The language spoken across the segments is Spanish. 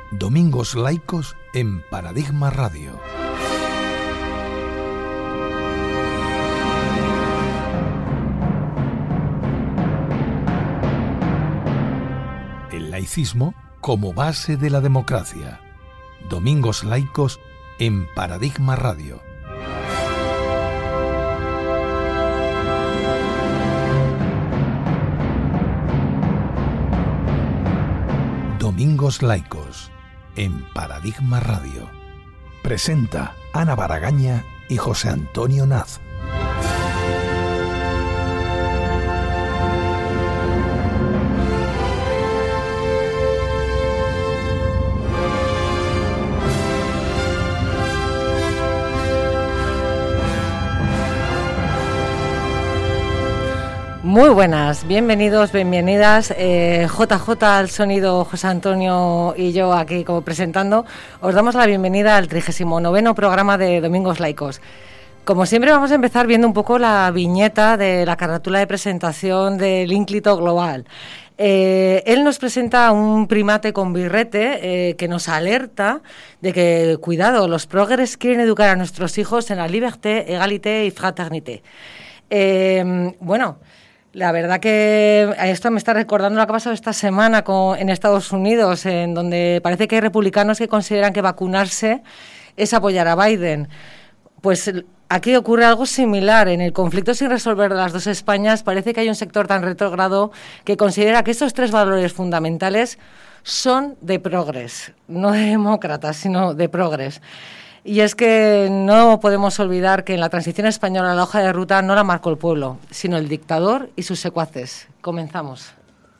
Domingos Laicos en Paradigma Radio. El laicismo como base de la democracia. Domingos Laicos en Paradigma Radio. Domingos Laicos en Paradigma Radio. Presenta Ana Baragaña y José Antonio Naz. Muy buenas, bienvenidos, bienvenidas. JJ al sonido, José Antonio y yo aquí como presentando. Os damos la bienvenida al 39º programa de Domingos Laicos. Como siempre vamos a empezar viendo un poco la viñeta de la carátula de presentación del Ínclito Global. Él nos presenta un primate con birrete que nos alerta de que, cuidado, los progres quieren educar a nuestros hijos en la liberté, égalité y fraternité. La verdad que esto me está recordando lo que ha pasado esta semana en Estados Unidos, en donde parece que hay republicanos que consideran que vacunarse es apoyar a Biden. Pues aquí ocurre algo similar. En el conflicto sin resolver de las dos Españas parece que hay un sector tan retrógrado que considera que estos tres valores fundamentales son de progres, no de demócratas, sino de progres. Y es que no podemos olvidar que en la transición española la hoja de ruta no la marcó el pueblo, sino el dictador y sus secuaces. Comenzamos.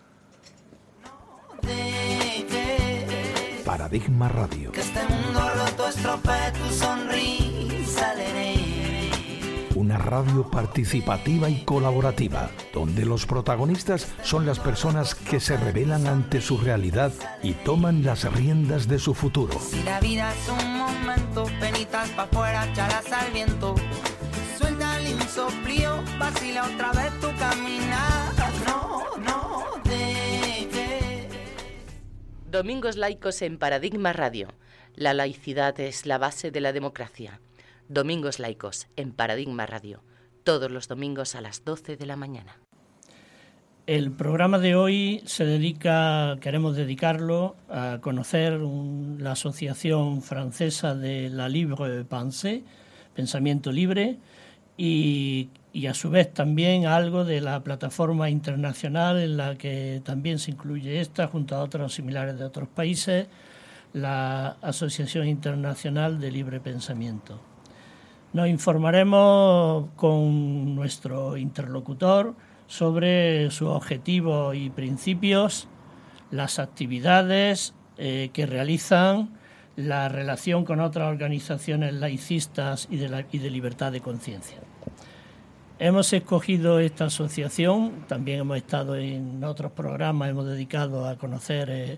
Paradigma Radio. Que este mundo roto estropee tu sonrisa, Una radio participativa y colaborativa, donde los protagonistas son las personas que se rebelan ante su realidad y toman las riendas de su futuro. Si la vida es un momento, penitas pa' afuera, chalas al viento. Suelta el insoplío, vacila otra vez tu caminar. No, deje. Domingos Laicos en Paradigma Radio. La laicidad es la base de la democracia. Domingos Laicos en Paradigma Radio, todos los domingos a las 12 de la mañana. El programa de hoy queremos dedicarlo a conocer la Asociación Francesa de la Libre Pensée, Pensamiento Libre, y a su vez también algo de la plataforma internacional en la que también se incluye esta, junto a otros similares de otros países, la Asociación Internacional de Libre Pensamiento. Nos informaremos con nuestro interlocutor sobre sus objetivos y principios, las actividades que realizan, la relación con otras organizaciones laicistas y de libertad de conciencia. Hemos escogido esta asociación, también hemos estado en otros programas, hemos dedicado a conocer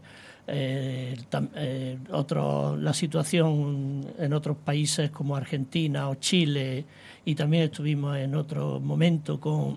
la situación en otros países como Argentina o Chile, y también estuvimos en otro momento con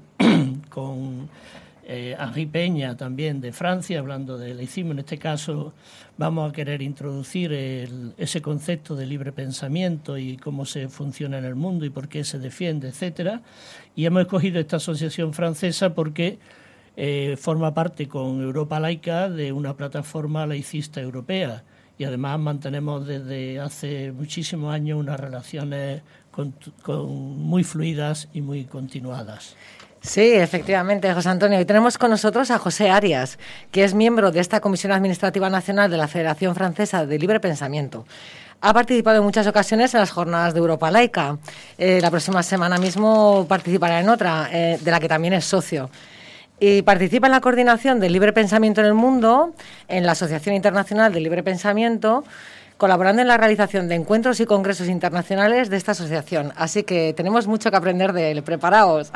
Henri Peña, también de Francia, hablando de laicismo. En este caso vamos a querer introducir ese concepto de libre pensamiento y cómo se funciona en el mundo y por qué se defiende, etcétera. Y hemos escogido esta asociación francesa porque forma parte con Europa Laica de una plataforma laicista europea, y además mantenemos desde hace muchísimos años unas relaciones muy fluidas y muy continuadas. Sí, efectivamente, José Antonio. Y tenemos con nosotros a José Arias, que es miembro de esta Comisión Administrativa Nacional de la Federación Francesa de Libre Pensamiento. Ha participado en muchas ocasiones en las jornadas de Europa Laica. La próxima semana mismo participará en otra, de la que también es socio. Y participa en la coordinación del libre pensamiento en el mundo, en la Asociación Internacional de Libre Pensamiento, colaborando en la realización de encuentros y congresos internacionales de esta asociación. Así que tenemos mucho que aprender de él. Preparaos.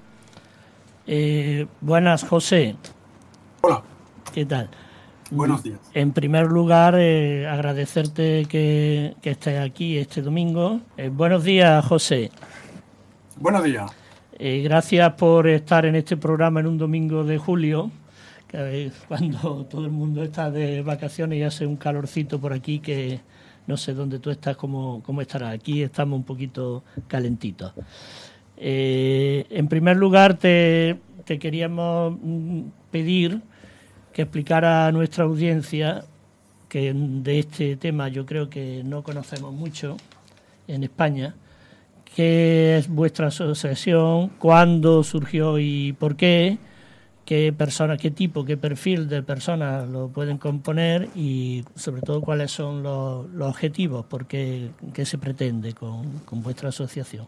Buenas, José. Hola. ¿Qué tal? Buenos días. En primer lugar, agradecerte que estés aquí este domingo. Buenos días, José. Buenos días. Gracias por estar en este programa en un domingo de julio, que cuando todo el mundo está de vacaciones y hace un calorcito por aquí que no sé dónde tú estás, cómo estarás. Aquí estamos un poquito calentitos. En primer lugar, te queríamos pedir que explicara a nuestra audiencia, que de este tema yo creo que no conocemos mucho en España, qué es vuestra asociación, cuándo surgió y por qué, qué persona, qué tipo, qué perfil de personas lo pueden componer y sobre todo cuáles son los objetivos, qué se pretende con vuestra asociación.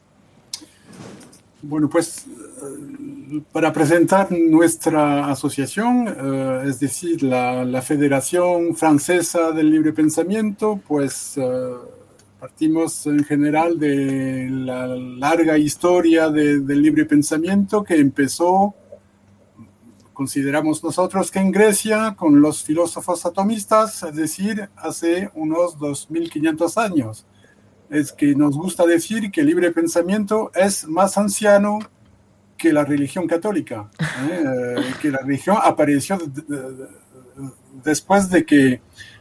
Bueno, pues para presentar nuestra asociación, es decir, la Federación Francesa del Libre Pensamiento, pues partimos en general de la larga historia del libre pensamiento que empezó, consideramos nosotros que en Grecia, con los filósofos atomistas, es decir, hace unos 2500 años. Es que nos gusta decir que el libre pensamiento es más anciano que la religión católica, que la religión apareció después de que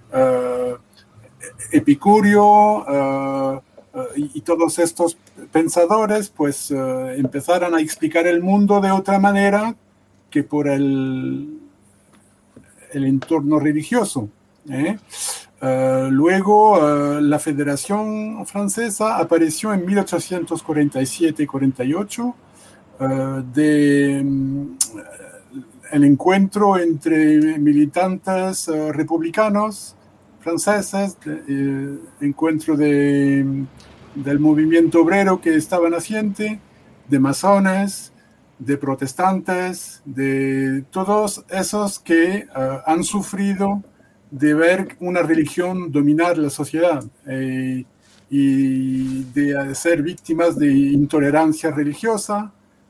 Epicurio y todos estos pensadores pues empezaron a explicar el mundo de otra manera que por el entorno religioso. Luego la Federación Francesa apareció en 1847-48 el encuentro entre militantes republicanos franceses, encuentro del movimiento obrero que estaba naciente, de masones, de protestantes, de todos esos que han sufrido de ver una religión dominar la sociedad y de ser víctimas de intolerancia religiosa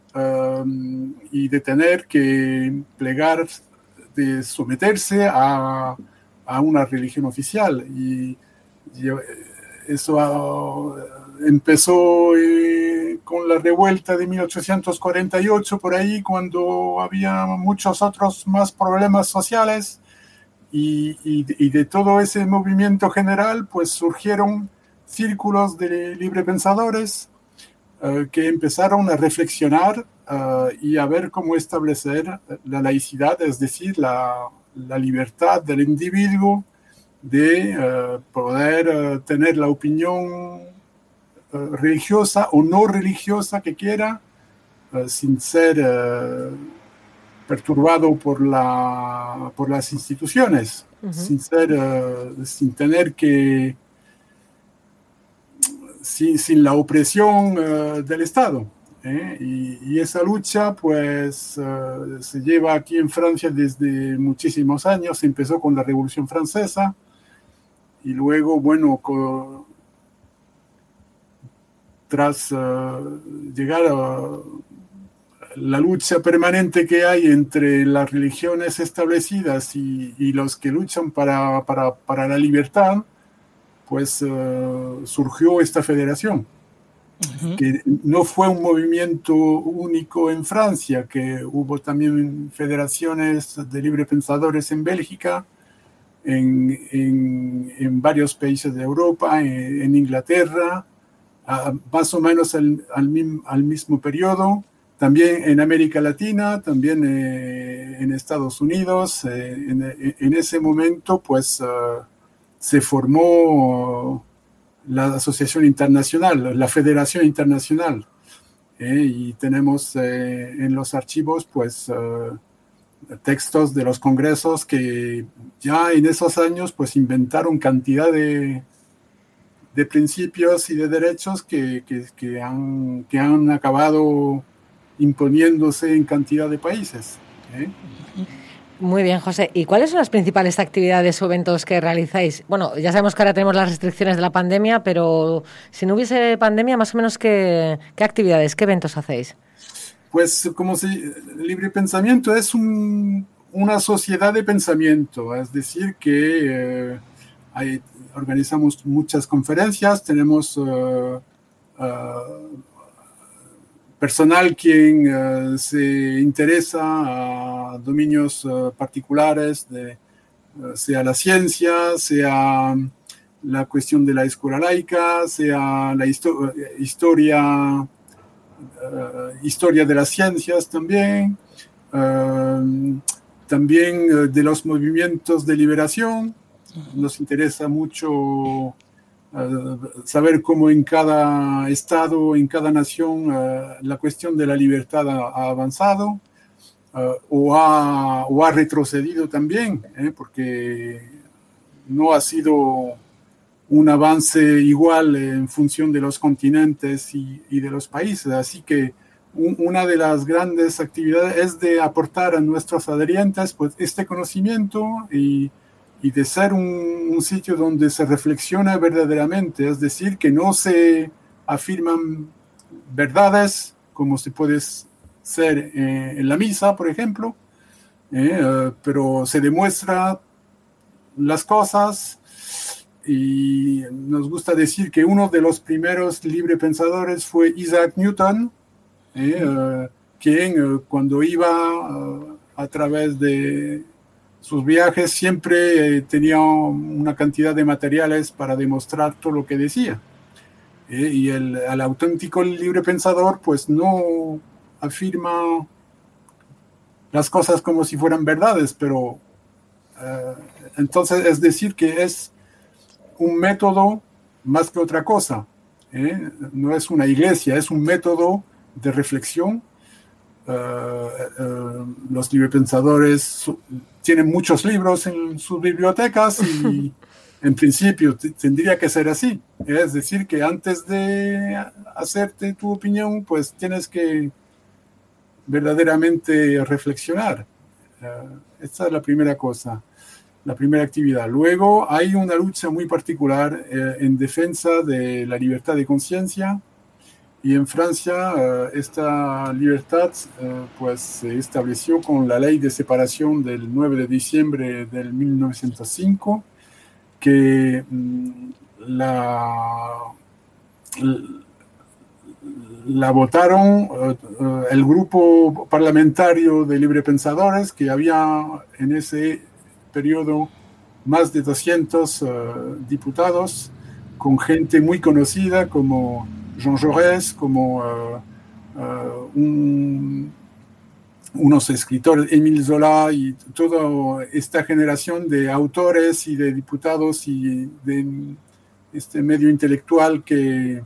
y de tener que plegar, de someterse a una religión oficial. Y eso empezó con la revuelta de 1848, por ahí, cuando había muchos otros más problemas sociales. Y de todo ese movimiento general, pues surgieron círculos de librepensadores que empezaron a reflexionar y a ver cómo establecer la laicidad, es decir, la libertad del individuo de poder tener la opinión religiosa o no religiosa que quiera, sin ser perturbado por las instituciones, sin tener que, sin la opresión del Estado. Y esa lucha pues se lleva aquí en Francia desde muchísimos años. Empezó con la Revolución Francesa y luego, bueno, tras llegar a la lucha permanente que hay entre las religiones establecidas y los que luchan para la libertad, pues surgió esta federación, que no fue un movimiento único en Francia, que hubo también federaciones de librepensadores en Bélgica, en varios países de Europa, en Inglaterra, más o menos al mismo periodo. También en América Latina, también en Estados Unidos. En ese momento, pues, se formó la Asociación Internacional, la Federación Internacional. Y tenemos en los archivos, pues, textos de los congresos que ya en esos años, pues, inventaron cantidad de principios y de derechos que han acabado imponiéndose en cantidad de países. Muy bien, José. ¿Y cuáles son las principales actividades o eventos que realizáis? Bueno, ya sabemos que ahora tenemos las restricciones de la pandemia, pero si no hubiese pandemia, más o menos, ¿qué actividades, qué eventos hacéis? Pues libre pensamiento es una sociedad de pensamiento, es decir, que organizamos muchas conferencias, tenemos personal quien se interesa a dominios particulares, sea la ciencia, sea la cuestión de la escuela laica, sea la historia de las ciencias también, también de los movimientos de liberación. Nos interesa mucho saber cómo en cada estado, en cada nación, la cuestión de la libertad ha avanzado o ha retrocedido también, porque no ha sido un avance igual en función de los continentes y de los países. Así que una de las grandes actividades es de aportar a nuestros adherentes pues, este conocimiento y de ser un sitio donde se reflexiona verdaderamente, es decir, que no se afirman verdades como se puede ser en la misa, por ejemplo, pero se demuestra las cosas. Y nos gusta decir que uno de los primeros librepensadores fue Isaac Newton, quien cuando iba a través de sus viajes siempre tenía una cantidad de materiales para demostrar todo lo que decía. Y el auténtico librepensador pues no afirma las cosas como si fueran verdades, pero entonces es decir que es un método más que otra cosa, no es una iglesia, es un método de reflexión. Los librepensadores tienen muchos libros en sus bibliotecas y en principio tendría que ser así, es decir que antes de hacerte tu opinión pues tienes que verdaderamente reflexionar. Esta es la primera cosa, la primera actividad. Luego hay una lucha muy particular en defensa de la libertad de conciencia, y en Francia esta libertad pues se estableció con la ley de separación del 9 de diciembre del 1905, que la votaron el grupo parlamentario de librepensadores, que había en ese periodo más de 200 diputados, con gente muy conocida como Jean Jaurès, como unos escritores, Émile Zola, y toda esta generación de autores y de diputados y de este medio intelectual que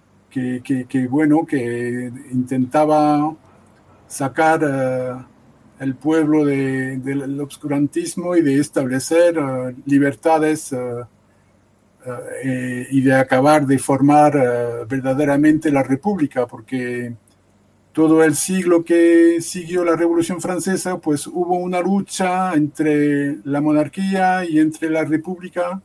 intentaba sacar el pueblo del obscurantismo y de establecer libertades y de acabar de formar verdaderamente la República, porque todo el siglo que siguió la Revolución Francesa, pues hubo una lucha entre la monarquía y entre la República,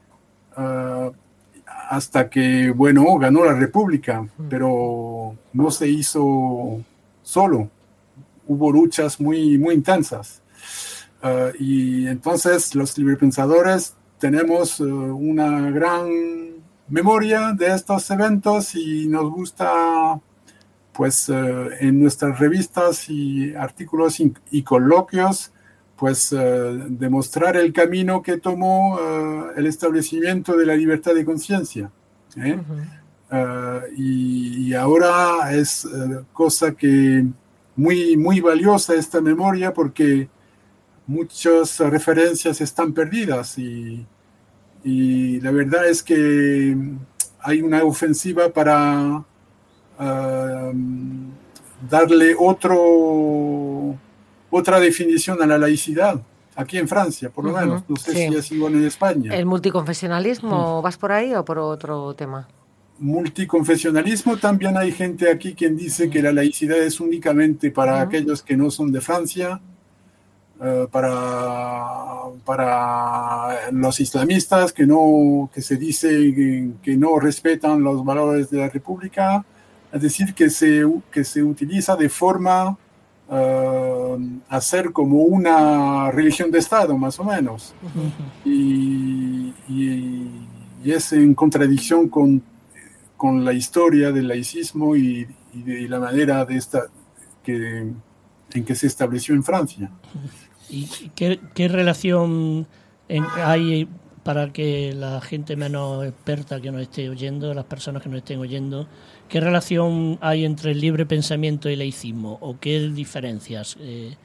hasta que, ganó la República, pero no se hizo solo. Hubo luchas muy, muy intensas. Y entonces los librepensadores tenemos una gran memoria de estos eventos y nos gusta, pues, en nuestras revistas y artículos y coloquios, pues, demostrar el camino que tomó el establecimiento de la libertad de conciencia. Y ahora es cosa que muy, muy valiosa esta memoria, porque muchas referencias están perdidas y la verdad es que hay una ofensiva para darle otra definición a la laicidad, aquí en Francia, por lo menos. No sé si es igual en España. ¿El multiconfesionalismo vas por ahí o por otro tema? Multiconfesionalismo, también hay gente aquí quien dice que la laicidad es únicamente para aquellos que no son de Francia, para los islamistas que se dice que no respetan los valores de la República, es decir, que se utiliza de forma hacer como una religión de Estado, más o menos. Y es en contradicción con con la historia del laicismo y de la manera en que se estableció en Francia. ¿Y qué relación hay, para que la gente menos experta que nos esté oyendo, las personas que nos estén oyendo, qué relación hay entre el libre pensamiento y laicismo? ¿O qué diferencias?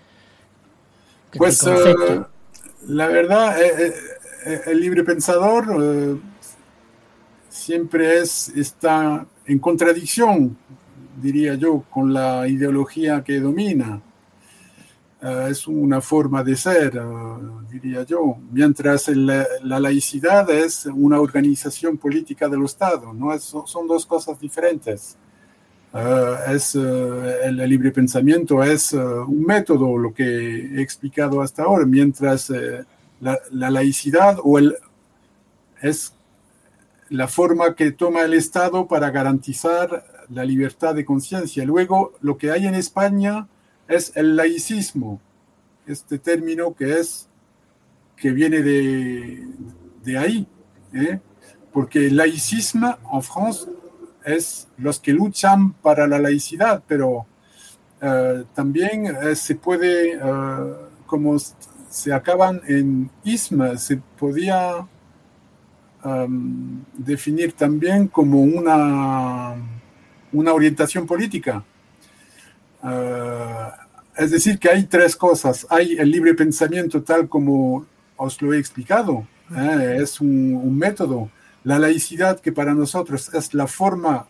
Pues la verdad, el libre pensador siempre está en contradicción, diría yo, con la ideología que domina. Es una forma de ser, diría yo, mientras la laicidad es una organización política del Estado, ¿no? Son dos cosas diferentes. El libre pensamiento es un método, lo que he explicado hasta ahora, mientras la laicidad es la forma que toma el Estado para garantizar la libertad de conciencia. Luego, lo que hay en España es el laicismo, este término que viene de ahí, porque el laicisme en France es los que luchan para la laicidad, pero también se puede, como se acaban en isme, se podía definir también como una orientación política. Es decir, que hay tres cosas. Hay el libre pensamiento tal como os lo he explicado, es un método. La laicidad, que para nosotros es la forma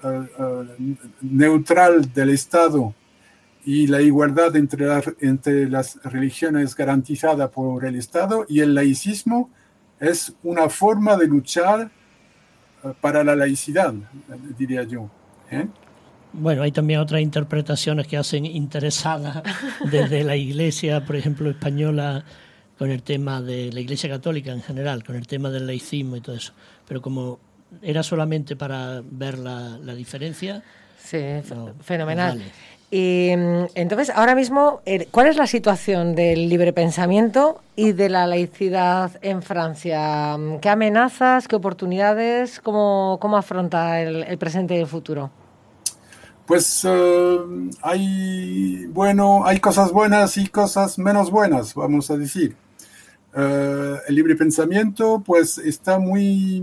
neutral del Estado y la igualdad entre las religiones garantizada por el Estado, y el laicismo es una forma de luchar para la laicidad, diría yo. Bueno, hay también otras interpretaciones que hacen interesadas desde la Iglesia, por ejemplo, española, con el tema de la Iglesia Católica en general, con el tema del laicismo y todo eso. Pero como era solamente para ver la diferencia... Sí, fenomenal. Vale. Y entonces, ahora mismo, ¿cuál es la situación del libre pensamiento y de la laicidad en Francia? ¿Qué amenazas, qué oportunidades, cómo afronta el presente y el futuro? Pues hay cosas buenas y cosas menos buenas, vamos a decir. El libre pensamiento pues está muy,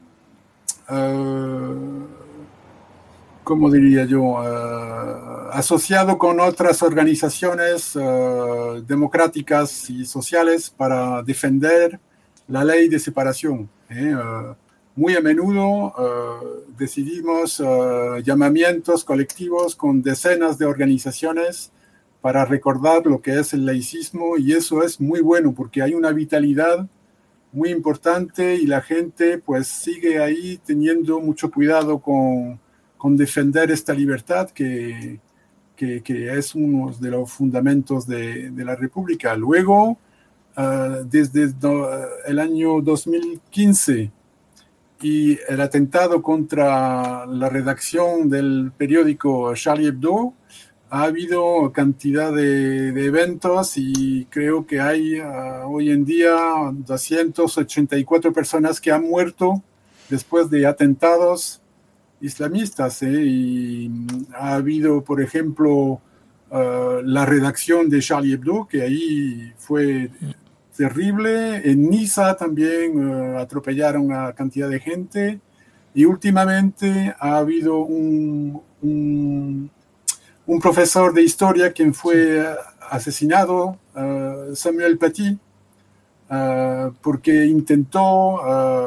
¿cómo diría yo? Asociado con otras organizaciones democráticas y sociales para defender la ley de separación. Muy a menudo decidimos llamamientos colectivos con decenas de organizaciones para recordar lo que es el laicismo, y eso es muy bueno porque hay una vitalidad muy importante y la gente pues sigue ahí teniendo mucho cuidado con defender esta libertad que es uno de los fundamentos de la República. Luego, desde el año 2015, y el atentado contra la redacción del periódico Charlie Hebdo, ha habido cantidad de eventos, y creo que hay hoy en día 284 personas que han muerto después de atentados islamistas. Y ha habido, por ejemplo, la redacción de Charlie Hebdo, que ahí fue terrible. En Niza también atropellaron a cantidad de gente, y últimamente ha habido un profesor de historia quien fue asesinado, Samuel Paty, porque intentó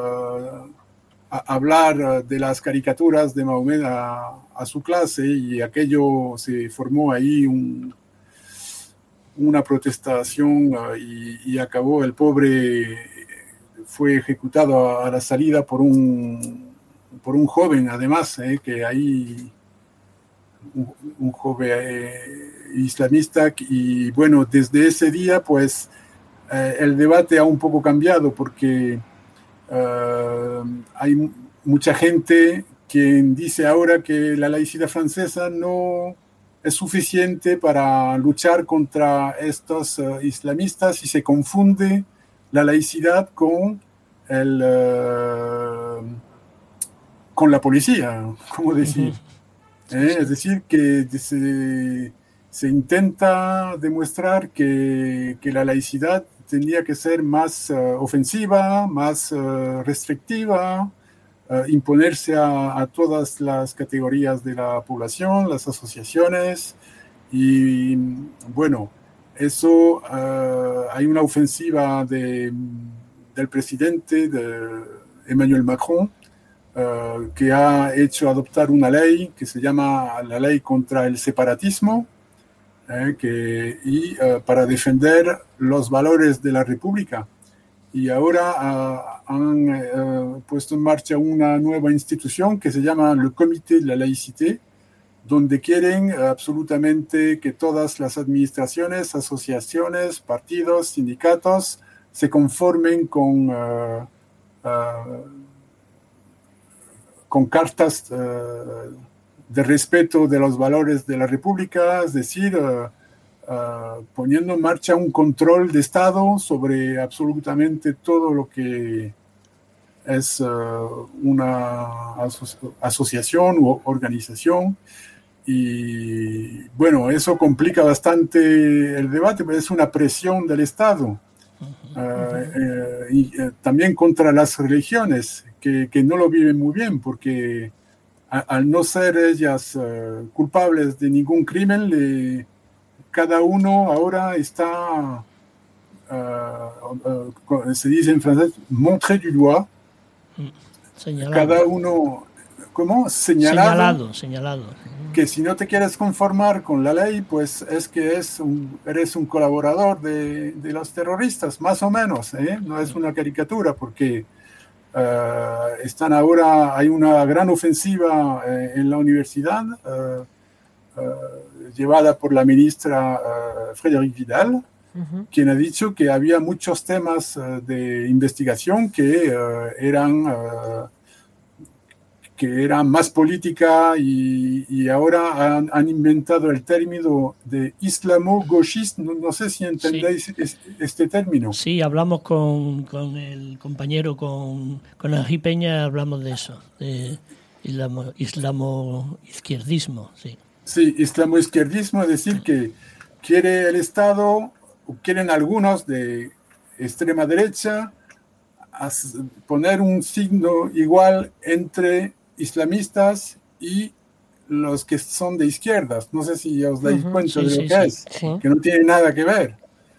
hablar de las caricaturas de Mahomet a su clase, y aquello se formó ahí una protestación y acabó. El pobre fue ejecutado a la salida por un joven, además, que ahí un joven islamista. Y bueno, desde ese día pues el debate ha un poco cambiado, porque hay mucha gente quien dice ahora que la laicidad francesa no es suficiente para luchar contra estos islamistas, y se confunde la laicidad con con la policía, como decir. Es decir, que se intenta demostrar que la laicidad tendría que ser más ofensiva, más restrictiva, imponerse a todas las categorías de la población, las asociaciones. Y bueno, eso hay una ofensiva del presidente, de Emmanuel Macron, que ha hecho adoptar una ley que se llama la ley contra el separatismo, para defender los valores de la República. Y ahora han puesto en marcha una nueva institución que se llama el Comité de la Laïcité, donde quieren absolutamente que todas las administraciones, asociaciones, partidos, sindicatos se conformen con cartas de respeto de los valores de la República, es decir, poniendo en marcha un control de Estado sobre absolutamente todo lo que es una asociación u organización. Y bueno, eso complica bastante el debate, pero es una presión del Estado. Y también contra las religiones, que no lo viven muy bien, porque al no ser ellas culpables de ningún crimen, cada uno ahora está, se dice en francés, montré du doigt. Señalado. Cada uno, ¿cómo? Señalado. Que si no te quieres conformar con la ley, pues es que eres un colaborador de los terroristas, más o menos, ¿eh? No es una caricatura, porque están ahora, hay una gran ofensiva en la universidad, llevada por la ministra Frédérique Vidal, quien ha dicho que había muchos temas de investigación que eran más política, y ahora han inventado el término de islamo-gauchiste. No sé si entendéis este término. Sí, hablamos con el compañero, con Henri Peña, hablamos de eso, de islamo-izquierdismo. Sí, islamo-izquierdismo, es decir, que quiere el Estado, o quieren algunos de extrema derecha, poner un signo igual entre islamistas y los que son de izquierdas. No sé si os dais cuenta de lo que es, que no tiene nada que ver.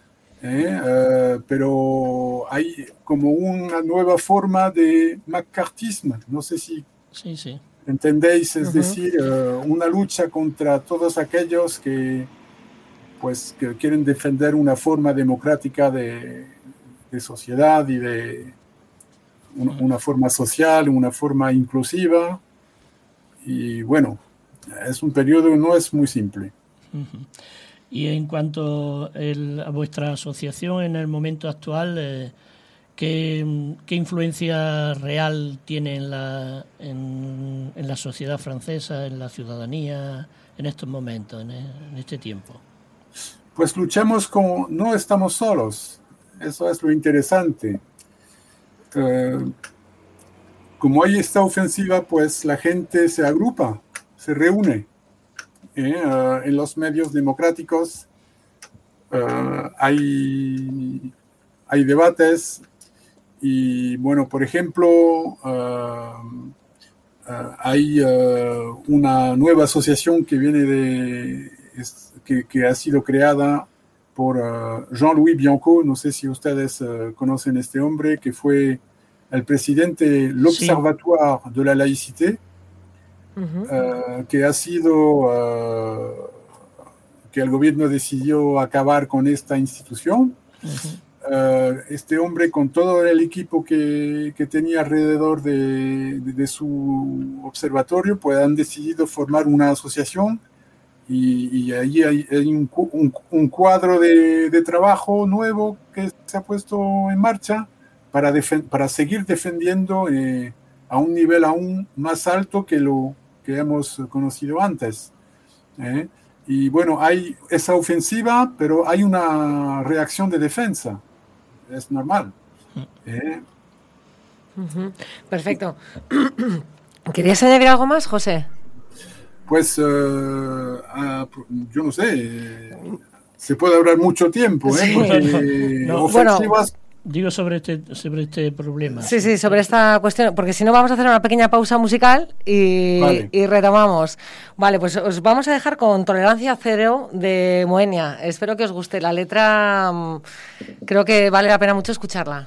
Pero hay como una nueva forma de macartismo. No sé si entendéis, es decir, una lucha contra todos aquellos que quieren defender una forma democrática de sociedad y de una forma social, una forma inclusiva. Y bueno, es un periodo, no es muy simple. Y en cuanto a vuestra asociación en el momento actual, ¿qué influencia real tiene en la sociedad francesa, en la ciudadanía, en estos momentos, en este tiempo? Pues luchamos no estamos solos. Eso es lo interesante. Como hay esta ofensiva, pues la gente se agrupa, se reúne. En los medios democráticos hay debates, y bueno, por ejemplo, hay una nueva asociación que viene que ha sido creada por Jean-Louis Bianco. No sé si ustedes conocen este hombre, que fue el presidente del Observatoire de la Laïcité, que ha sido que el gobierno decidió acabar con esta institución. Este hombre, con todo el equipo que tenía alrededor de su observatorio, pues han decidido formar una asociación, y ahí hay un cuadro de trabajo nuevo que se ha puesto en marcha para seguir defendiendo a un nivel aún más alto que lo que hemos conocido antes. Y bueno, hay esa ofensiva, pero hay una reacción de defensa. Es normal. Perfecto. ¿Querías añadir algo más, José? Pues yo no sé, se puede hablar mucho tiempo, Sí. porque No, ofensivas... Digo sobre este problema. Sí, sobre esta cuestión, porque si no vamos a hacer una pequeña pausa musical y retomamos. Vale, pues os vamos a dejar con Tolerancia Cero de Moenia. Espero que os guste. La letra creo que vale la pena mucho escucharla.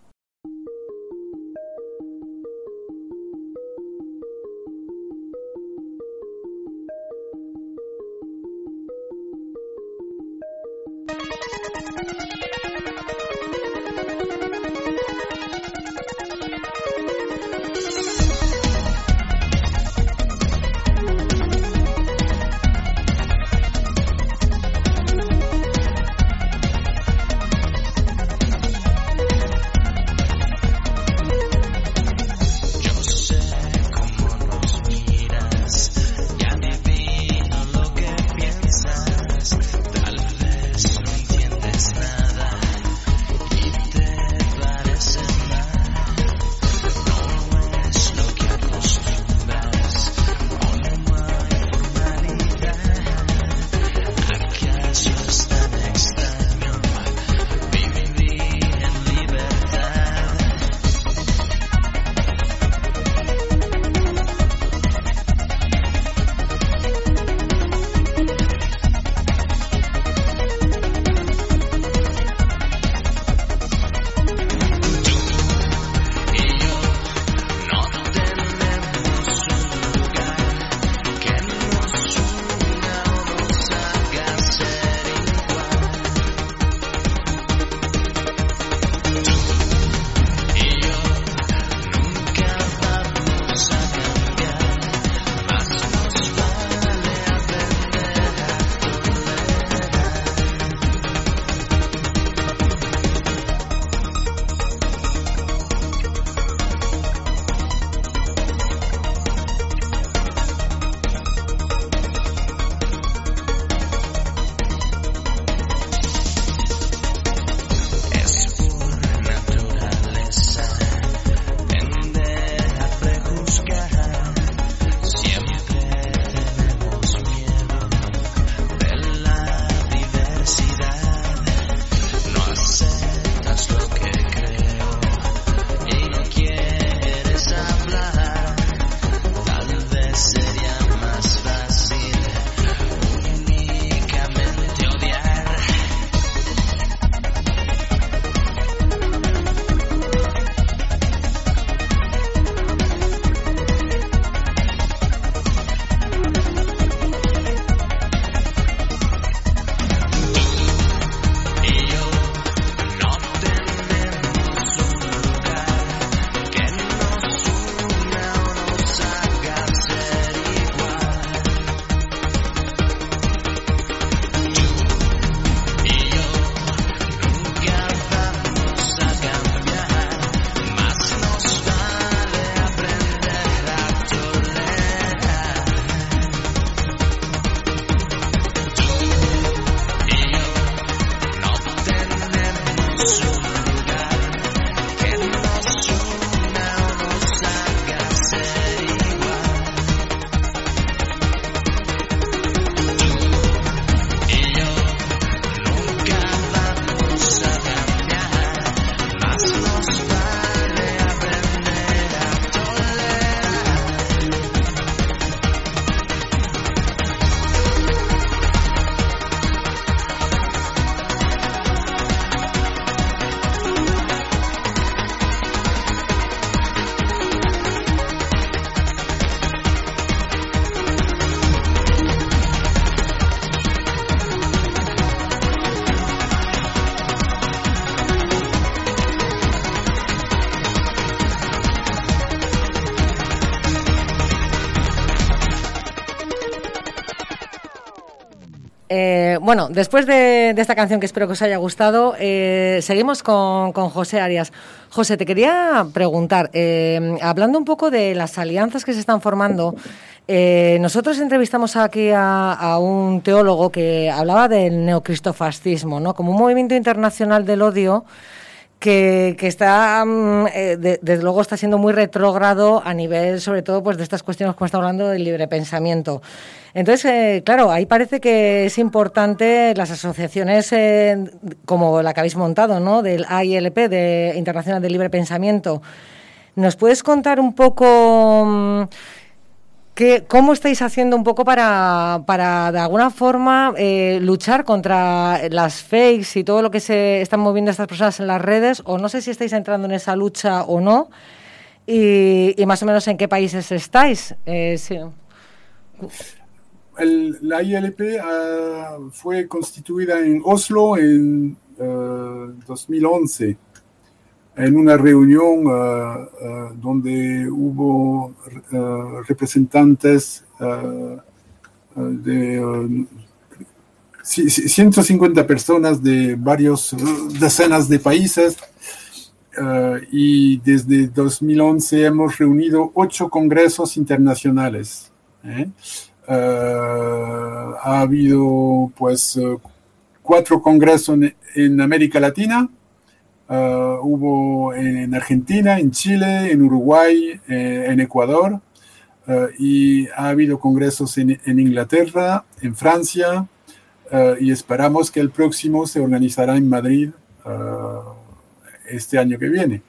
Bueno, después de esta canción que espero que os haya gustado, seguimos con José Arias. José, te quería preguntar, hablando un poco de las alianzas que se están formando, nosotros entrevistamos aquí a un teólogo que hablaba del neocristofascismo, ¿no? Como un movimiento internacional del odio que está, desde luego está siendo muy retrógrado a nivel, sobre todo, pues de estas cuestiones como estamos hablando del libre pensamiento. Entonces, claro, ahí parece que es importante las asociaciones como la que habéis montado, ¿no? Del AILP, de Internacional de Libre Pensamiento. ¿Nos puedes contar un poco cómo estáis haciendo un poco para de alguna forma luchar contra las fakes y todo lo que se están moviendo estas personas en las redes? O no sé si estáis entrando en esa lucha o no, y más o menos en qué países estáis. Sí. La ILP fue constituida en Oslo en 2011. En una reunión donde hubo representantes de 150 personas de varios decenas de países, y desde 2011 hemos reunido 8 congresos internacionales. Ha habido pues 4 congresos en América Latina. Hubo en Argentina, en Chile, en Uruguay, en Ecuador, y ha habido congresos en Inglaterra, en Francia, y esperamos que el próximo se organizará en Madrid este año que viene.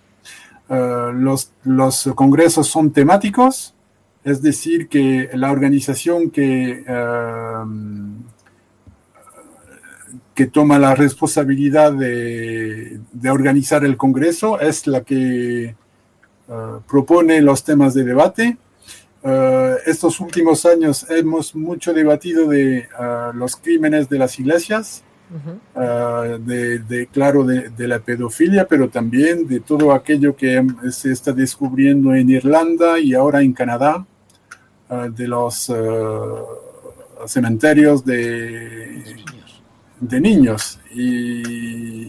Los congresos son temáticos, es decir, que la organización que toma la responsabilidad de organizar el Congreso es la que propone los temas de debate. Estos últimos años hemos mucho debatido de los crímenes de las iglesias, de la pedofilia, pero también de todo aquello que se está descubriendo en Irlanda y ahora en Canadá, de los cementerios de niños. Y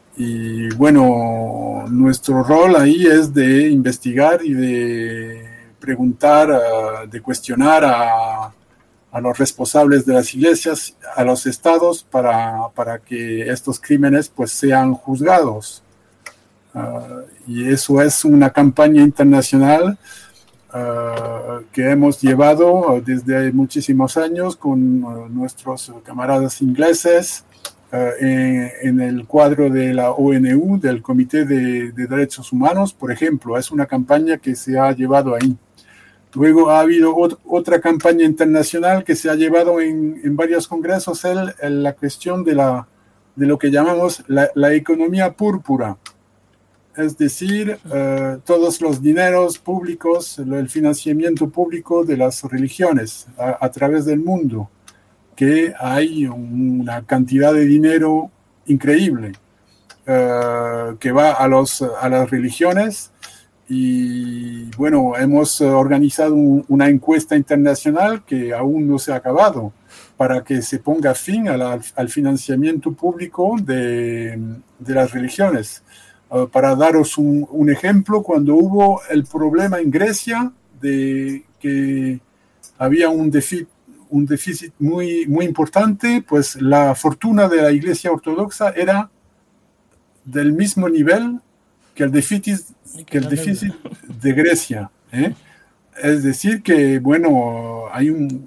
bueno, nuestro rol ahí es de investigar y de preguntar, de cuestionar a los responsables de las iglesias, a los estados, para que estos crímenes pues sean juzgados. Y eso es una campaña internacional que hemos llevado desde muchísimos años con nuestros camaradas ingleses en el cuadro de la ONU, del Comité de Derechos Humanos, por ejemplo. Es una campaña que se ha llevado ahí. Luego ha habido otra campaña internacional que se ha llevado en varios congresos, la cuestión de lo que llamamos la economía púrpura. Es decir, todos los dineros públicos, el financiamiento público de las religiones a través del mundo, que hay una cantidad de dinero increíble que va a las religiones. Y bueno, hemos organizado una encuesta internacional que aún no se ha acabado para que se ponga fin al financiamiento público de las religiones. Para daros un ejemplo, cuando hubo el problema en Grecia de que había un déficit muy, muy importante, pues la fortuna de la Iglesia Ortodoxa era del mismo nivel que el déficit de Grecia. Es decir que, bueno, hay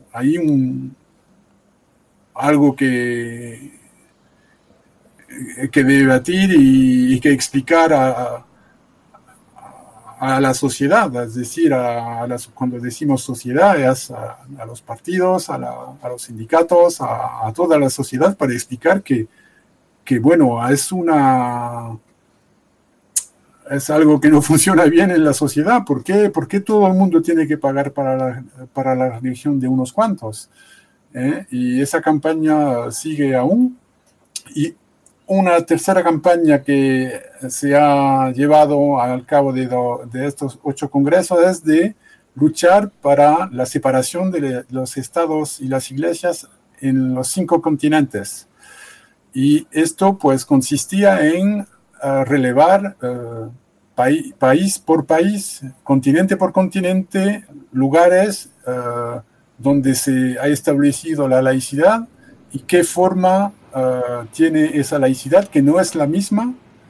algo que debatir y que explicar a la sociedad, es decir, cuando decimos sociedad es a los partidos, a los sindicatos, a toda la sociedad, para explicar que bueno, es algo que no funciona bien en la sociedad. ¿Por qué todo el mundo tiene que pagar para la religión de unos cuantos? Y esa campaña sigue aún. Y una tercera campaña que se ha llevado al cabo de estos 8 congresos es de luchar para la separación de los estados y las iglesias en los 5 continentes. Y esto pues consistía en relevar país por país, continente por continente, lugares donde se ha establecido la laicidad y qué forma tiene esa laicidad, que no es la misma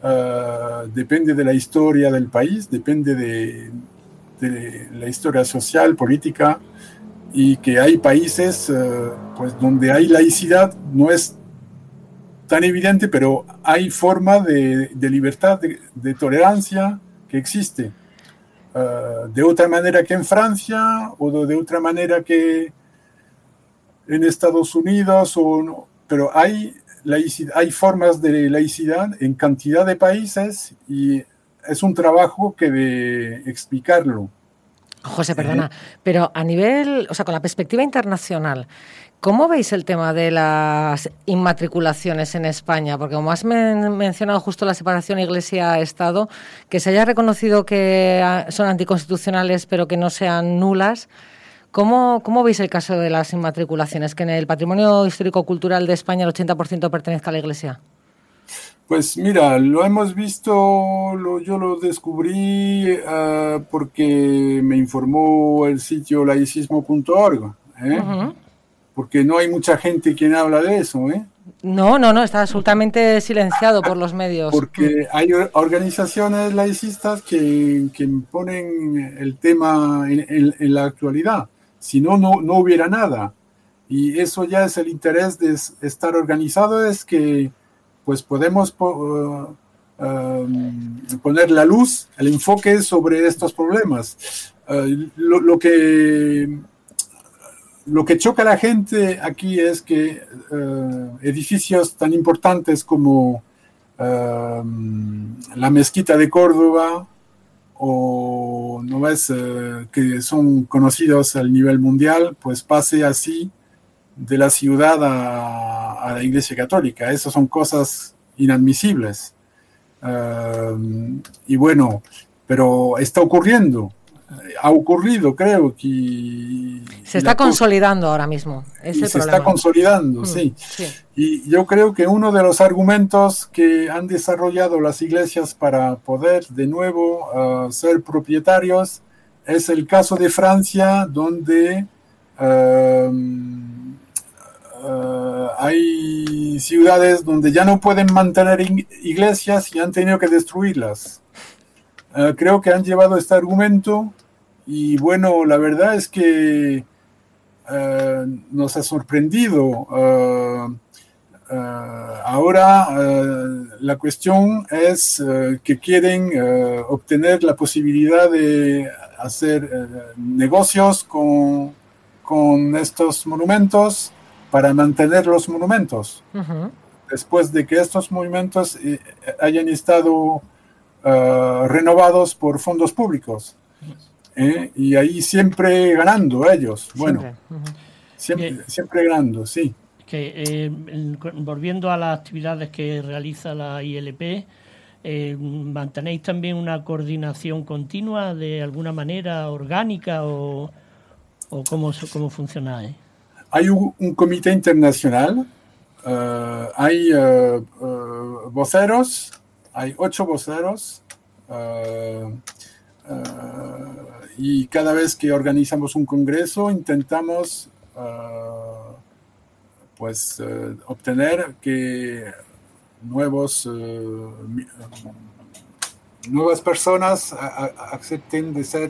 depende de la historia del país, depende de la historia social, política, y que hay países pues donde hay laicidad, no es tan evidente, pero hay forma de libertad, de tolerancia que existe. De otra manera que en Francia, o de otra manera que en Estados Unidos, pero hay formas de laicidad en cantidad de países y es un trabajo que de explicarlo. José, perdona, pero a nivel, o sea, con la perspectiva internacional, ¿cómo veis el tema de las inmatriculaciones en España? Porque como has mencionado justo la separación Iglesia-Estado, que se haya reconocido que son anticonstitucionales pero que no sean nulas, ¿cómo veis el caso de las inmatriculaciones? Que en el patrimonio histórico-cultural de España el 80% pertenezca a la Iglesia. Pues mira, lo hemos visto, yo lo descubrí porque me informó el sitio laicismo.org, porque no hay mucha gente quien habla de eso. No, está absolutamente silenciado por los medios. Porque hay organizaciones laicistas que ponen el tema en la actualidad, si no hubiera nada. Y eso ya es el interés de estar organizado, es que pues podemos poner la luz, el enfoque sobre estos problemas. Lo que choca a la gente aquí es que edificios tan importantes como la Mezquita de Córdoba, o no ves que son conocidos a nivel mundial, pues pase así de la ciudad a la Iglesia Católica. Esas son cosas inadmisibles. Y bueno, pero está ocurriendo. Ha ocurrido, creo que... Se está consolidando ahora mismo. Se está consolidando, sí. Y yo creo que uno de los argumentos que han desarrollado las iglesias para poder de nuevo ser propietarios es el caso de Francia, donde hay ciudades donde ya no pueden mantener iglesias y han tenido que destruirlas. Creo que han llevado este argumento y bueno, la verdad es que nos ha sorprendido. Ahora la cuestión es que quieren obtener la posibilidad de hacer negocios con estos monumentos para mantener los monumentos. Después de que estos monumentos hayan estado renovados por fondos públicos. Y ahí siempre ganando ellos. Bueno, siempre ganando, sí. Volviendo a las actividades que realiza la ILP, ¿mantenéis también una coordinación continua de alguna manera orgánica o cómo funcionáis? Hay un comité internacional, hay voceros, hay 8 voceros, y cada vez que organizamos un congreso intentamos obtener que nuevas personas acepten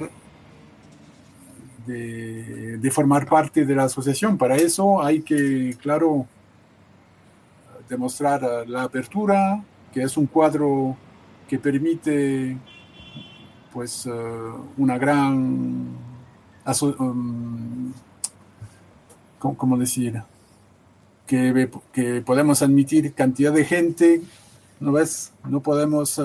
de formar parte de la asociación. Para eso hay que, claro, demostrar la apertura, que es un cuadro que permite pues una gran ¿cómo decir? Que podemos admitir cantidad de gente, ¿no ves? No podemos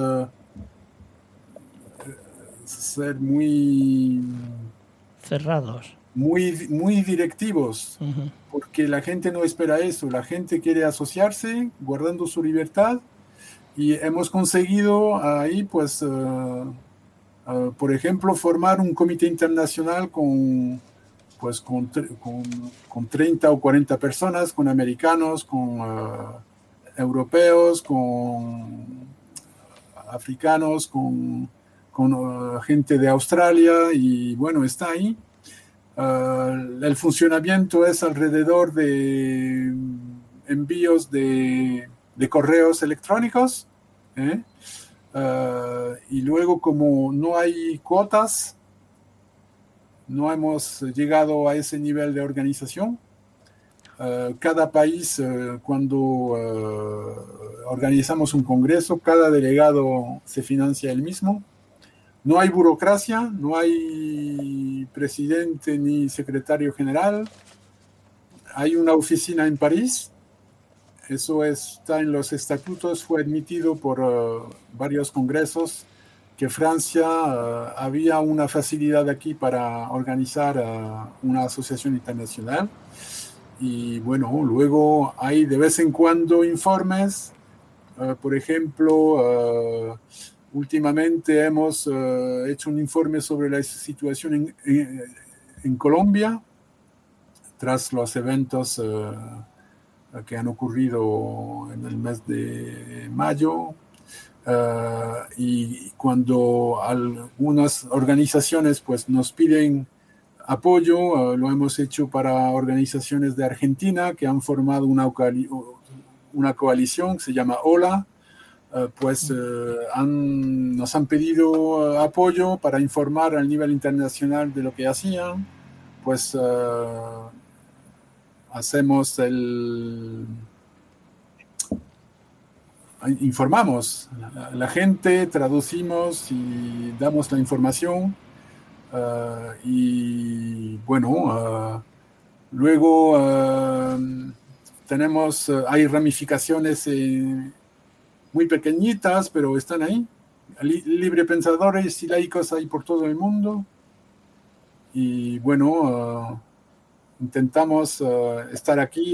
ser muy cerrados, muy directivos, porque la gente no espera eso, la gente quiere asociarse guardando su libertad, y hemos conseguido ahí pues por ejemplo formar un comité internacional con 30 o 40 personas, con americanos, con europeos, con africanos, con gente de Australia, y bueno, está ahí. El funcionamiento es alrededor de envíos de correos electrónicos, Y luego, como no hay cuotas, no hemos llegado a ese nivel de organización. Cada país, cuando organizamos un congreso, cada delegado se financia él mismo. No hay burocracia, no hay presidente ni secretario general. Hay una oficina en París. Eso está en los estatutos, fue admitido por varios congresos que Francia había una facilidad aquí para organizar una asociación internacional. Y bueno, luego hay de vez en cuando informes. Por ejemplo, últimamente hemos hecho un informe sobre la situación en Colombia, tras los eventos que han ocurrido en el mes de mayo. Y cuando algunas organizaciones pues, nos piden apoyo, lo hemos hecho para organizaciones de Argentina que han formado una coalición, se llama OLA, nos han pedido apoyo para informar al nivel internacional de lo que hacían, pues hacemos informamos a la gente, traducimos y damos la información. Y bueno, luego hay ramificaciones muy pequeñitas, pero están ahí. Librepensadores y laicos hay por todo el mundo. Y bueno, intentamos estar aquí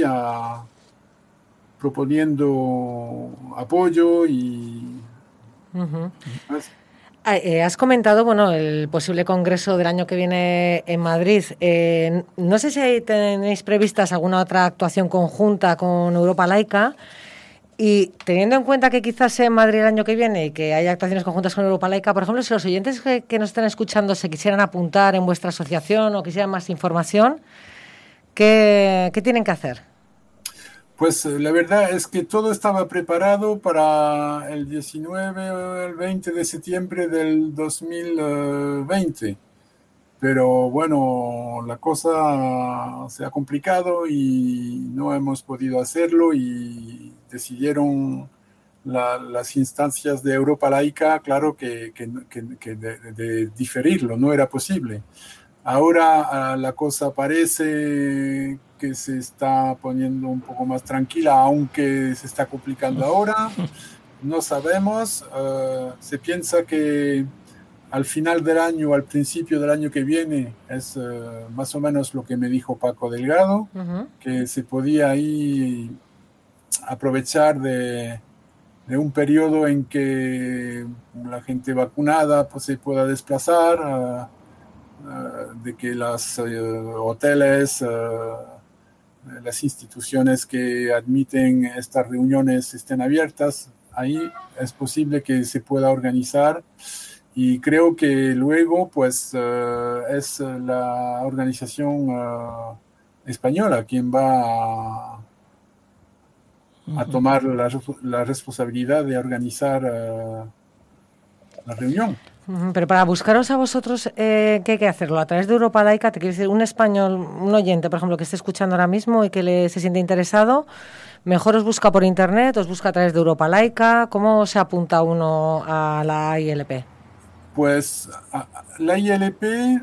proponiendo apoyo y... Uh-huh. Has comentado, bueno, el posible congreso del año que viene en Madrid. No sé si tenéis previstas alguna otra actuación conjunta con Europa Laica, y teniendo en cuenta que quizás sea en Madrid el año que viene y que haya actuaciones conjuntas con Europa Laica, por ejemplo, si los oyentes que nos están escuchando se quisieran apuntar en vuestra asociación o quisieran más información, ¿qué tienen que hacer? Pues la verdad es que todo estaba preparado para el 19 o el 20 de septiembre del 2020. Pero bueno, la cosa se ha complicado y no hemos podido hacerlo, y decidieron las instancias de Europa Laica, claro, que de diferirlo, no era posible. Ahora la cosa parece que se está poniendo un poco más tranquila, aunque se está complicando ahora. No sabemos. Se piensa que al final del año o al principio del año que viene es más o menos lo que me dijo Paco Delgado, uh-huh, que se podía ahí aprovechar de un periodo en que la gente vacunada pues, se pueda desplazar, de que los hoteles, las instituciones que admiten estas reuniones estén abiertas. Ahí es posible que se pueda organizar, y creo que luego pues es la organización española quien va a tomar la responsabilidad de organizar la reunión. Pero para buscaros a vosotros, ¿qué hay que hacerlo? A través de Europa Laica, te quiero decir, un español, un oyente, por ejemplo, que esté escuchando ahora mismo y que se siente interesado, mejor os busca por internet, os busca a través de Europa Laica. ¿Cómo se apunta uno a la ILP? Pues la ILP,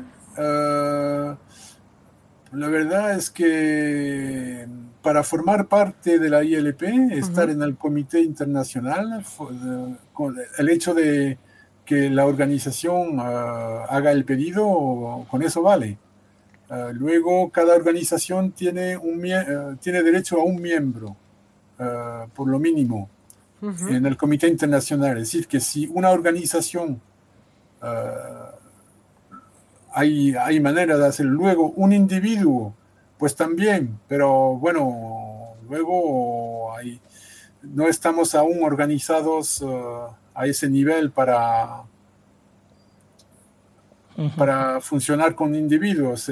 la verdad es que para formar parte de la ILP, estar en el comité internacional, el hecho de que la organización haga el pedido, con eso vale. Luego, cada organización tiene derecho a un miembro, por lo mínimo, en el comité internacional. Es decir, que si una organización hay manera de hacerlo. Luego, un individuo, pues también, pero bueno, luego no estamos aún organizados a ese nivel para funcionar con individuos.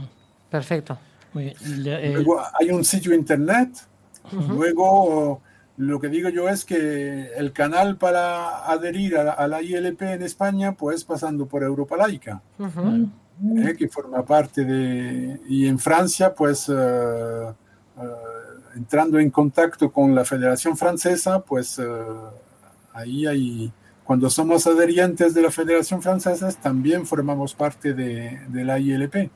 Perfecto. Luego hay un sitio internet. Luego Lo que digo yo es que el canal para adherir a la ILP en España, pues pasando por Europa Laica, que forma parte de... Y en Francia, pues entrando en contacto con la Federación Francesa, pues ahí hay... Cuando somos adherientes de la Federación Francesa, también formamos parte de la ILP.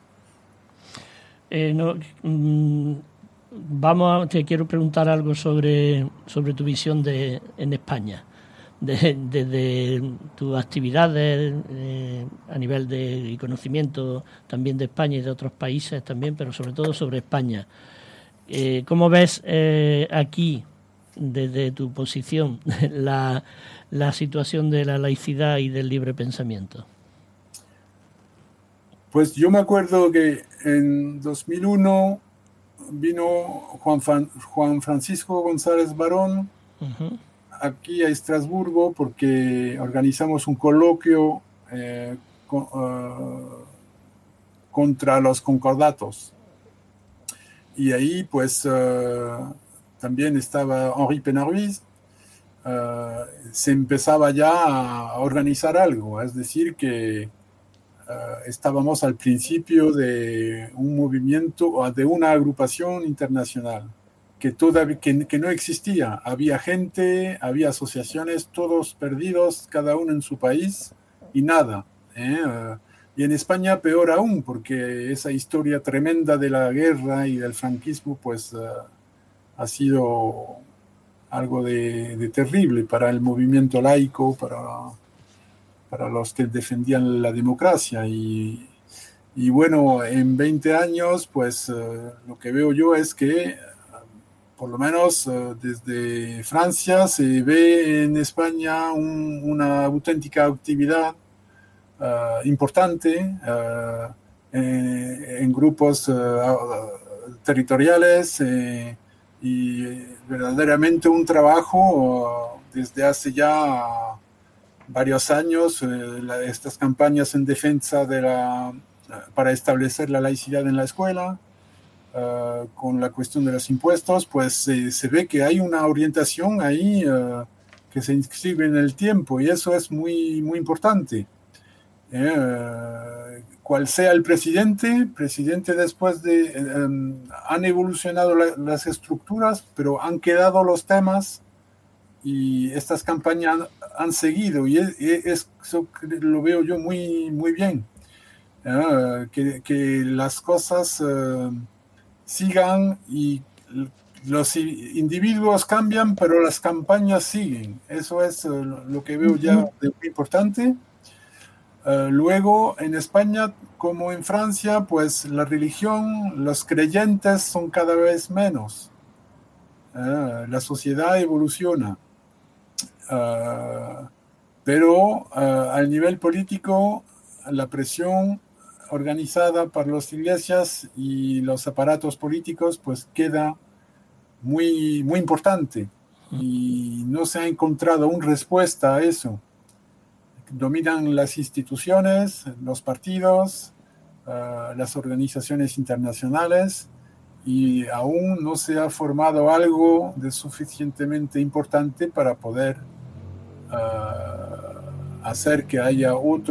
Te quiero preguntar algo sobre tu visión en España, desde tus actividades a nivel de conocimiento también de España y de otros países también, pero sobre todo sobre España. ¿Cómo ves aquí, desde tu posición, la situación de la laicidad y del libre pensamiento? Pues yo me acuerdo que en 2001 vino Juan Francisco González Barón aquí a Estrasburgo porque organizamos un coloquio contra los concordatos. Y ahí pues también estaba Henri Penarruiz. Se empezaba ya a organizar algo, es decir que estábamos al principio de un movimiento, de una agrupación internacional que no existía. Había gente, había asociaciones, todos perdidos, cada uno en su país y nada. Y en España peor aún, porque esa historia tremenda de la guerra y del franquismo pues ha sido algo de terrible para el movimiento laico, para los que defendían la democracia. Y bueno, en 20 años, pues lo que veo yo es que, por lo menos desde Francia, se ve en España una auténtica actividad importante en grupos territoriales y verdaderamente un trabajo desde hace ya varios años, estas campañas en defensa para establecer la laicidad en la escuela, con la cuestión de los impuestos, pues se ve que hay una orientación ahí que se inscribe en el tiempo y eso es muy, muy importante. Cual sea el presidente después han evolucionado las estructuras, pero han quedado los temas y estas campañas han seguido y eso lo veo yo muy, muy bien. Que las cosas sigan y los individuos cambian, pero las campañas siguen. Eso es lo que veo ya de muy importante. Luego, en España, como en Francia, pues la religión, los creyentes son cada vez menos. La sociedad evoluciona. Pero al nivel político, la presión organizada por las iglesias y los aparatos políticos, pues queda muy, muy importante. Y no se ha encontrado una respuesta a eso. Dominan las instituciones, los partidos, las organizaciones internacionales y aún no se ha formado algo de suficientemente importante para poder hacer que haya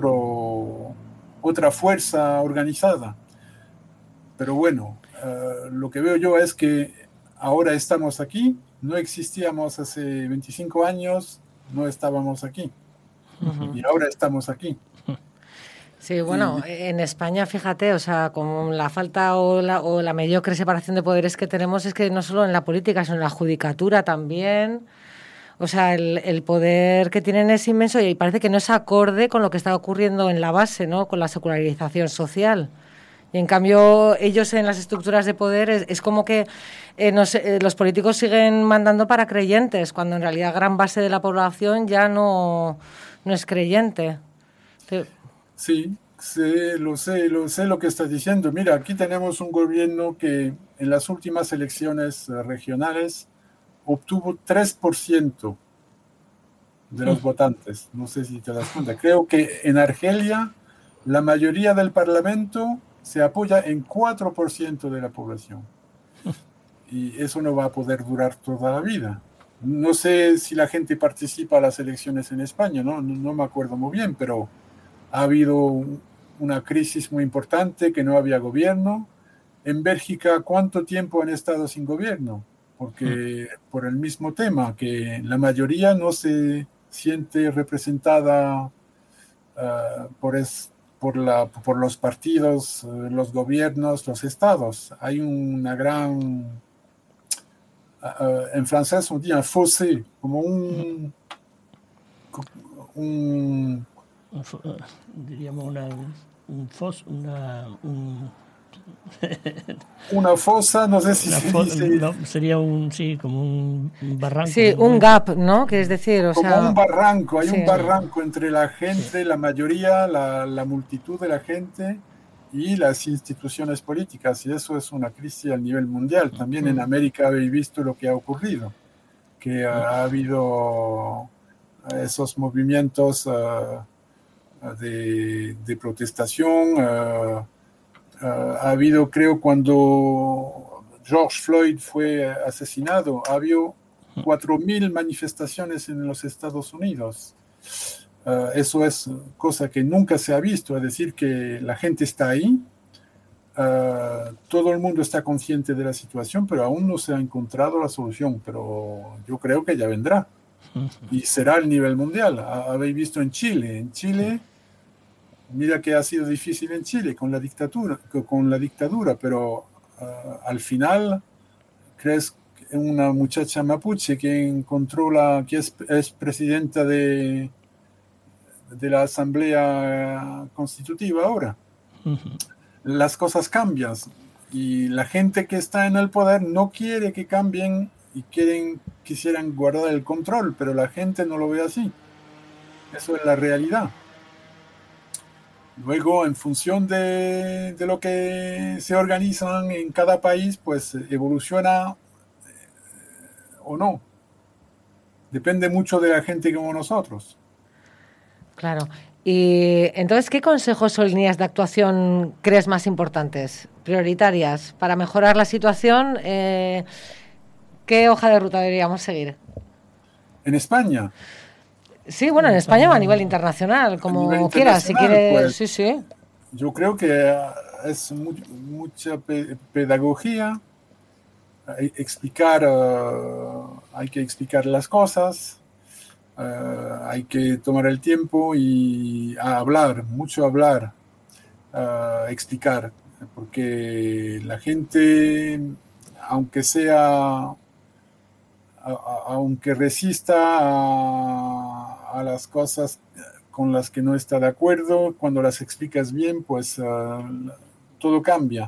otra fuerza organizada. Pero bueno, lo que veo yo es que ahora estamos aquí, no existíamos hace 25 años, no estábamos aquí. Y ahora estamos aquí. Sí, bueno, en España, fíjate, o sea, con la falta o la mediocre separación de poderes que tenemos, es que no solo en la política, sino en la judicatura también. O sea, el poder que tienen es inmenso y parece que no es acorde con lo que está ocurriendo en la base, ¿no? Con la secularización social. Y en cambio, ellos en las estructuras de poder es como que los políticos siguen mandando para creyentes, cuando en realidad gran base de la población ya no es creyente. Sí, lo sé lo que estás diciendo. Mira, aquí tenemos un gobierno que en las últimas elecciones regionales obtuvo 3% de los votantes. No sé si te das cuenta. Creo que en Argelia la mayoría del parlamento se apoya en 4% de la población. Y eso no va a poder durar toda la vida. No sé si la gente participa a las elecciones en España, no me acuerdo muy bien, pero ha habido una crisis muy importante, que no había gobierno. En Bélgica, ¿cuánto tiempo han estado sin gobierno? Porque por el mismo tema, que la mayoría no se siente representada por los partidos, los gobiernos, los estados. Hay una gran... en francés on dit un fossé, como diríamos una fosa, no sé si se dice... No, sería como un barranco. Sí, un gap, ¿no? Que es decir, o como sea... un barranco, hay sí. un barranco entre la gente, la mayoría, la multitud de la gente y las instituciones políticas, y eso es una crisis a nivel mundial. También en América habéis visto lo que ha ocurrido, que ha habido esos movimientos de protestación. Ha habido, creo, cuando George Floyd fue asesinado, ha habido 4.000 manifestaciones en los Estados Unidos. Eso es cosa que nunca se ha visto, es decir, que la gente está ahí, todo el mundo está consciente de la situación, pero aún no se ha encontrado la solución, pero yo creo que ya vendrá y será a nivel mundial. Habéis visto en Chile, mira que ha sido difícil en Chile con la dictadura, pero al final, ¿crees que una muchacha mapuche que es presidenta de la Asamblea Constitutiva ahora? Las cosas cambian y la gente que está en el poder no quiere que cambien y quisieran guardar el control, pero la gente no lo ve así. Eso es la realidad. Luego, en función de lo que se organizan en cada país, pues evoluciona o no. Depende mucho de la gente como nosotros. Claro. Y entonces, ¿qué consejos o líneas de actuación crees más importantes, prioritarias, para mejorar la situación? ¿Qué hoja de ruta deberíamos seguir? ¿En España? Sí, bueno, en España o a nivel internacional, como quieras, si quieres. Pues, sí. Yo creo que es mucha pedagogía, hay que explicar las cosas, hay que tomar el tiempo y mucho hablar, explicar, porque la gente, aunque resista a las cosas con las que no está de acuerdo, cuando las explicas bien, pues todo cambia.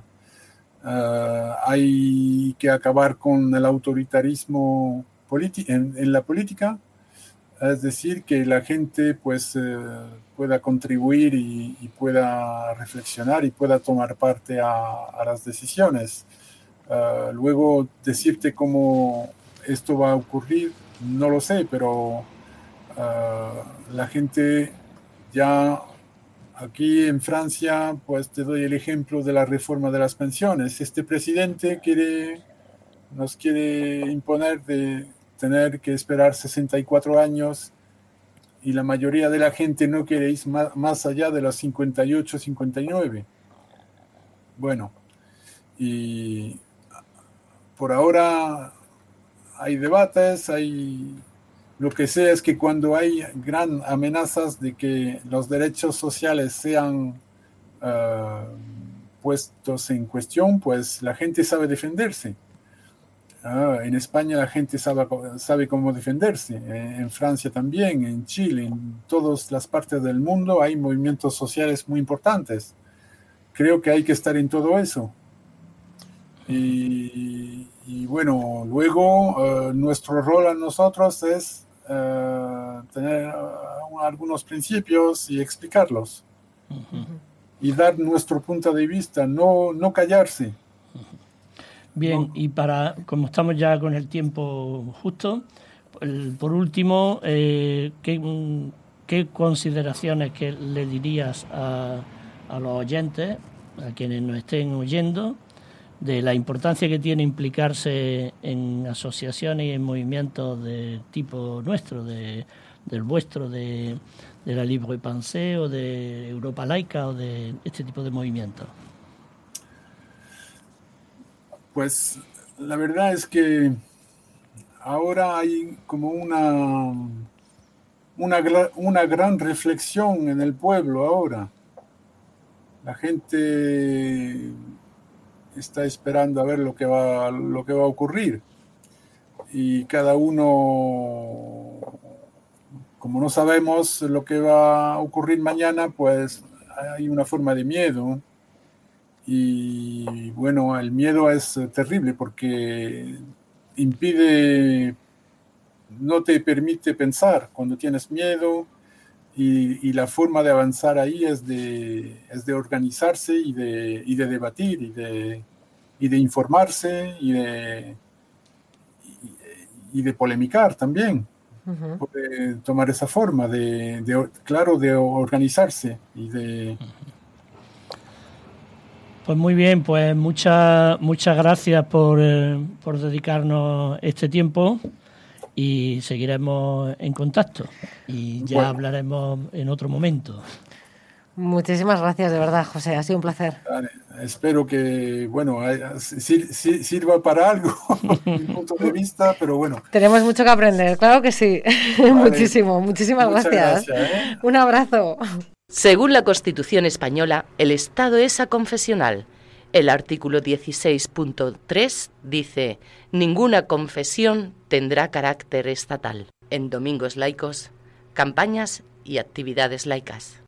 Hay que acabar con el autoritarismo en la política, es decir, que la gente pues pueda contribuir y pueda reflexionar y pueda tomar parte a las decisiones. Luego decirte cómo esto va a ocurrir, no lo sé, pero la gente ya aquí en Francia, pues te doy el ejemplo de la reforma de las pensiones. Este presidente nos quiere imponer de tener que esperar 64 años y la mayoría de la gente no quiere ir más allá de los 58, 59. Bueno, y por ahora hay debates, lo que sé es que cuando hay gran amenazas de que los derechos sociales sean puestos en cuestión, pues la gente sabe defenderse. En España la gente sabe cómo defenderse, en Francia también, en Chile, en todas las partes del mundo hay movimientos sociales muy importantes. Creo que hay que estar en todo eso. Y bueno, luego nuestro rol a nosotros es tener algunos principios y explicarlos. Y dar nuestro punto de vista, no callarse. Bien, y como estamos ya con el tiempo justo, por último, ¿qué consideraciones que le dirías a los oyentes, a quienes nos estén oyendo, de la importancia que tiene implicarse en asociaciones y en movimientos de tipo nuestro, del vuestro, de la Libre Pensée o de Europa Laica o de este tipo de movimientos. Pues la verdad es que ahora hay como una gran reflexión en el pueblo ahora. La gente está esperando a ver lo que va a ocurrir. Y cada uno, como no sabemos lo que va a ocurrir mañana, pues hay una forma de miedo. Y bueno, el miedo es terrible porque no te permite pensar cuando tienes miedo, y la forma de avanzar ahí es de organizarse y de debatir y de informarse y de polemicar también. Uh-huh. Puede tomar esa forma de organizarse y de... Pues muy bien, pues muchas gracias por dedicarnos este tiempo y seguiremos en contacto y ya hablaremos en otro momento. Muchísimas gracias, de verdad, José, ha sido un placer. Vale, espero que, sirva para algo, mi punto de vista, pero bueno. Tenemos mucho que aprender, claro que sí, vale. Muchísimas gracias. Un abrazo. Según la Constitución española, el Estado es aconfesional. El artículo 16.3 dice: ninguna confesión tendrá carácter estatal. En Domingos Laicos, campañas y actividades laicas.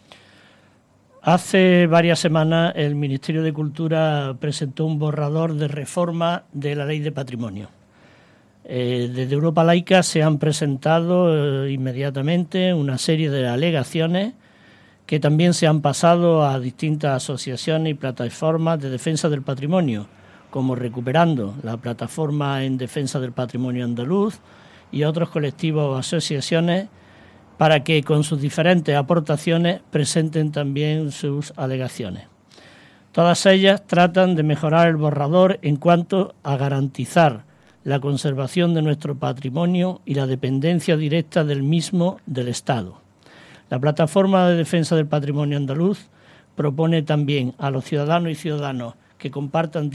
Hace varias semanas el Ministerio de Cultura presentó un borrador de reforma de la Ley de Patrimonio. Desde Europa Laica se han presentado inmediatamente una serie de alegaciones que también se han pasado a distintas asociaciones y plataformas de defensa del patrimonio, como Recuperando, la plataforma en defensa del patrimonio andaluz, y otros colectivos o asociaciones, para que con sus diferentes aportaciones presenten también sus alegaciones. Todas ellas tratan de mejorar el borrador en cuanto a garantizar la conservación de nuestro patrimonio y la dependencia directa del mismo del Estado. La Plataforma de Defensa del Patrimonio Andaluz propone también a los ciudadanos y ciudadanas que compartan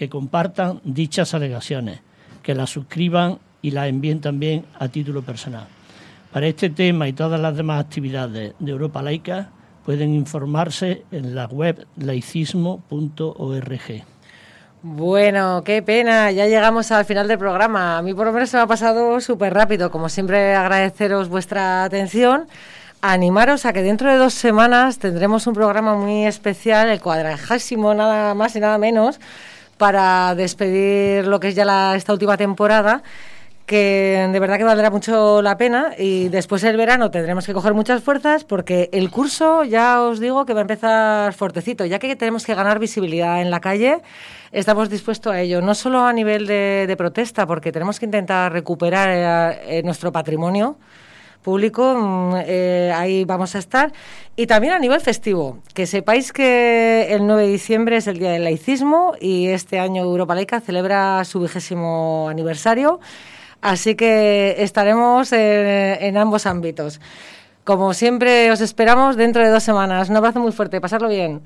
dichas alegaciones, que las suscriban y las envíen también a título personal. Para este tema y todas las demás actividades de Europa Laica pueden informarse en la web laicismo.org. Bueno, qué pena, ya llegamos al final del programa. A mí por lo menos se me ha pasado súper rápido. Como siempre, agradeceros vuestra atención. Animaros a que dentro de 2 semanas tendremos un programa muy especial, el 40º, nada más y nada menos, para despedir lo que es ya esta última temporada, que de verdad que valdrá mucho la pena, y después del verano tendremos que coger muchas fuerzas porque el curso, ya os digo, que va a empezar fuertecito, ya que tenemos que ganar visibilidad en la calle. Estamos dispuestos a ello, no solo a nivel de protesta, porque tenemos que intentar recuperar nuestro patrimonio público, ahí vamos a estar, y también a nivel festivo, que sepáis que el 9 de diciembre es el Día del Laicismo y este año Europa Laica celebra su 20º aniversario, así que estaremos en ambos ámbitos. Como siempre, os esperamos dentro de 2 semanas. Un abrazo muy fuerte, pasadlo bien.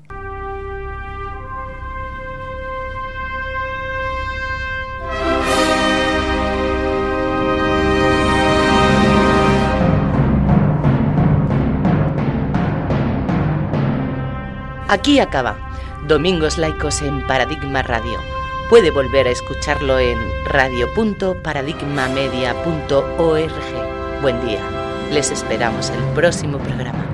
Aquí acaba Domingos Laicos en Paradigma Radio. Puede volver a escucharlo en radio.paradigmamedia.org. Buen día. Les esperamos el próximo programa.